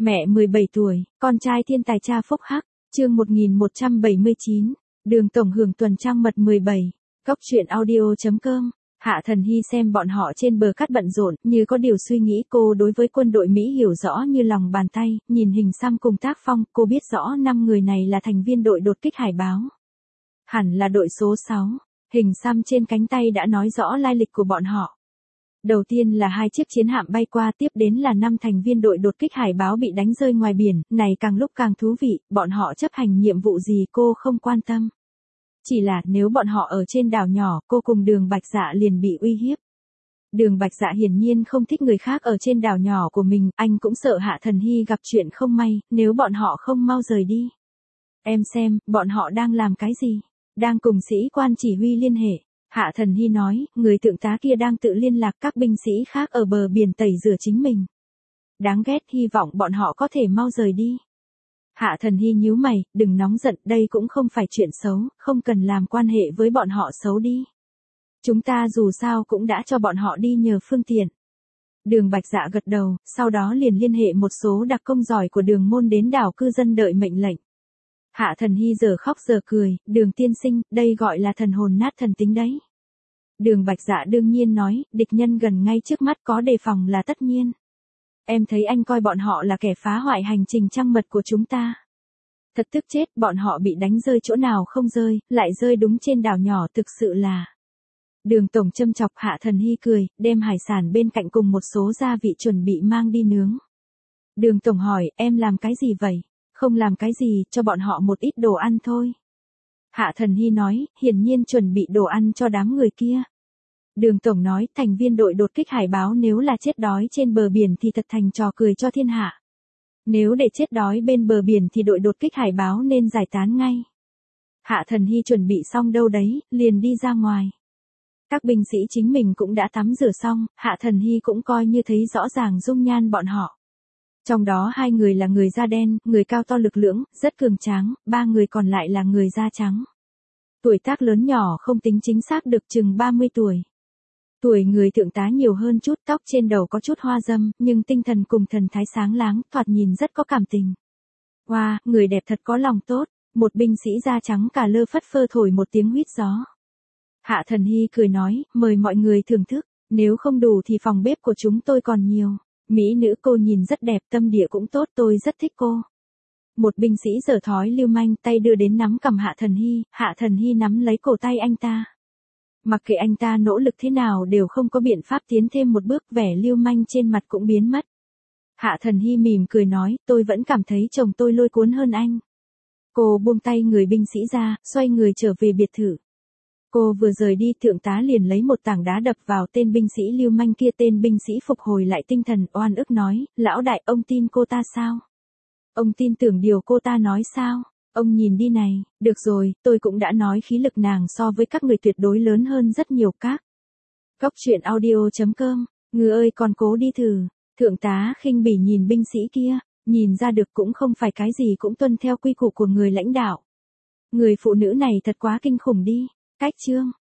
Mẹ 17 tuổi, con trai thiên tài cha phúc hắc, chương 1179, Đường tổng hưởng tuần trăng mật 17, Cóc truyện audio.com. Hạ Thần Hy xem bọn họ trên bờ cát bận rộn, như có điều suy nghĩ. Cô đối với quân đội Mỹ hiểu rõ như lòng bàn tay, nhìn hình xăm cùng tác phong, cô biết rõ 5 người này là thành viên đội đột kích hải báo. Hẳn là đội số 6, hình xăm trên cánh tay đã nói rõ lai lịch của bọn họ. Đầu tiên là 2 chiếc chiến hạm bay qua, tiếp đến là 5 thành viên đội đột kích hải báo bị đánh rơi ngoài biển, này càng lúc càng thú vị, bọn họ chấp hành nhiệm vụ gì cô không quan tâm. Chỉ là nếu bọn họ ở trên đảo nhỏ, cô cùng Đường Bạch Dạ liền bị uy hiếp. Đường Bạch Dạ hiển nhiên không thích người khác ở trên đảo nhỏ của mình, anh cũng sợ Hạ Thần Hy gặp chuyện không may, nếu bọn họ không mau rời đi. Em xem, bọn họ đang làm cái gì? Đang cùng sĩ quan chỉ huy liên hệ. Hạ Thần Hy nói, người thượng tá kia đang tự liên lạc các binh sĩ khác ở bờ biển tẩy rửa chính mình. Đáng ghét, hy vọng bọn họ có thể mau rời đi. Hạ Thần Hy nhíu mày, đừng nóng giận, đây cũng không phải chuyện xấu, không cần làm quan hệ với bọn họ xấu đi. Chúng ta dù sao cũng đã cho bọn họ đi nhờ phương tiện. Đường Bạch Dạ gật đầu, sau đó liền liên hệ một số đặc công giỏi của Đường môn đến đảo cư dân đợi mệnh lệnh. Hạ Thần Hy giờ khóc giờ cười, Đường tiên sinh, đây gọi là thần hồn nát thần tính đấy. Đường Bạch Dạ đương nhiên nói, địch nhân gần ngay trước mắt, có đề phòng là tất nhiên. Em thấy anh coi bọn họ là kẻ phá hoại hành trình trăng mật của chúng ta. Thật tức chết, bọn họ bị đánh rơi chỗ nào không rơi, lại rơi đúng trên đảo nhỏ, thực sự là. Đường tổng châm chọc. Hạ Thần Hy cười, đem hải sản bên cạnh cùng một số gia vị chuẩn bị mang đi nướng. Đường tổng hỏi, em làm cái gì vậy? Không làm cái gì, cho bọn họ một ít đồ ăn thôi. Hạ Thần Hy nói, hiển nhiên chuẩn bị đồ ăn cho đám người kia. Đường tổng nói, thành viên đội đột kích hải báo nếu là chết đói trên bờ biển thì thật thành trò cười cho thiên hạ. Nếu để chết đói bên bờ biển thì đội đột kích hải báo nên giải tán ngay. Hạ Thần Hy chuẩn bị xong đâu đấy, liền đi ra ngoài. Các binh sĩ chính mình cũng đã tắm rửa xong, Hạ Thần Hy cũng coi như thấy rõ ràng dung nhan bọn họ. Trong đó 2 người là người da đen, người cao to lực lưỡng, rất cường tráng, 3 người còn lại là người da trắng. Tuổi tác lớn nhỏ không tính chính xác được chừng 30 tuổi. Tuổi người thượng tá nhiều hơn chút, tóc trên đầu có chút hoa râm, nhưng tinh thần cùng thần thái sáng láng, thoạt nhìn rất có cảm tình. Wow, người đẹp thật có lòng tốt, một binh sĩ da trắng cả lơ phất phơ thổi một tiếng huýt gió. Hạ Thần Hy cười nói, mời mọi người thưởng thức, nếu không đủ thì phòng bếp của chúng tôi còn nhiều. Mỹ nữ cô nhìn rất đẹp, tâm địa cũng tốt, tôi rất thích cô. Một binh sĩ giở thói lưu manh, tay đưa đến nắm cầm Hạ Thần Hy nắm lấy cổ tay anh ta. Mặc kệ anh ta nỗ lực thế nào đều không có biện pháp tiến thêm một bước, vẻ lưu manh trên mặt cũng biến mất. Hạ Thần Hy mỉm cười nói, tôi vẫn cảm thấy chồng tôi lôi cuốn hơn anh. Cô buông tay người binh sĩ ra, xoay người trở về biệt thự. Cô vừa rời đi, thượng tá liền lấy một tảng đá đập vào tên binh sĩ lưu manh kia. Tên binh sĩ phục hồi lại tinh thần, oan ức nói, lão đại, ông tin cô ta sao? Ông tin tưởng điều cô ta nói sao? Ông nhìn đi này, được rồi, tôi cũng đã nói khí lực nàng so với các người tuyệt đối lớn hơn rất nhiều các. Cóc truyện audio.com, ngư ơi con cố đi thử. Thượng tá khinh bỉ nhìn binh sĩ kia, nhìn ra được cũng không phải cái gì cũng tuân theo quy củ của người lãnh đạo. Người phụ nữ này thật quá kinh khủng đi. Cách chương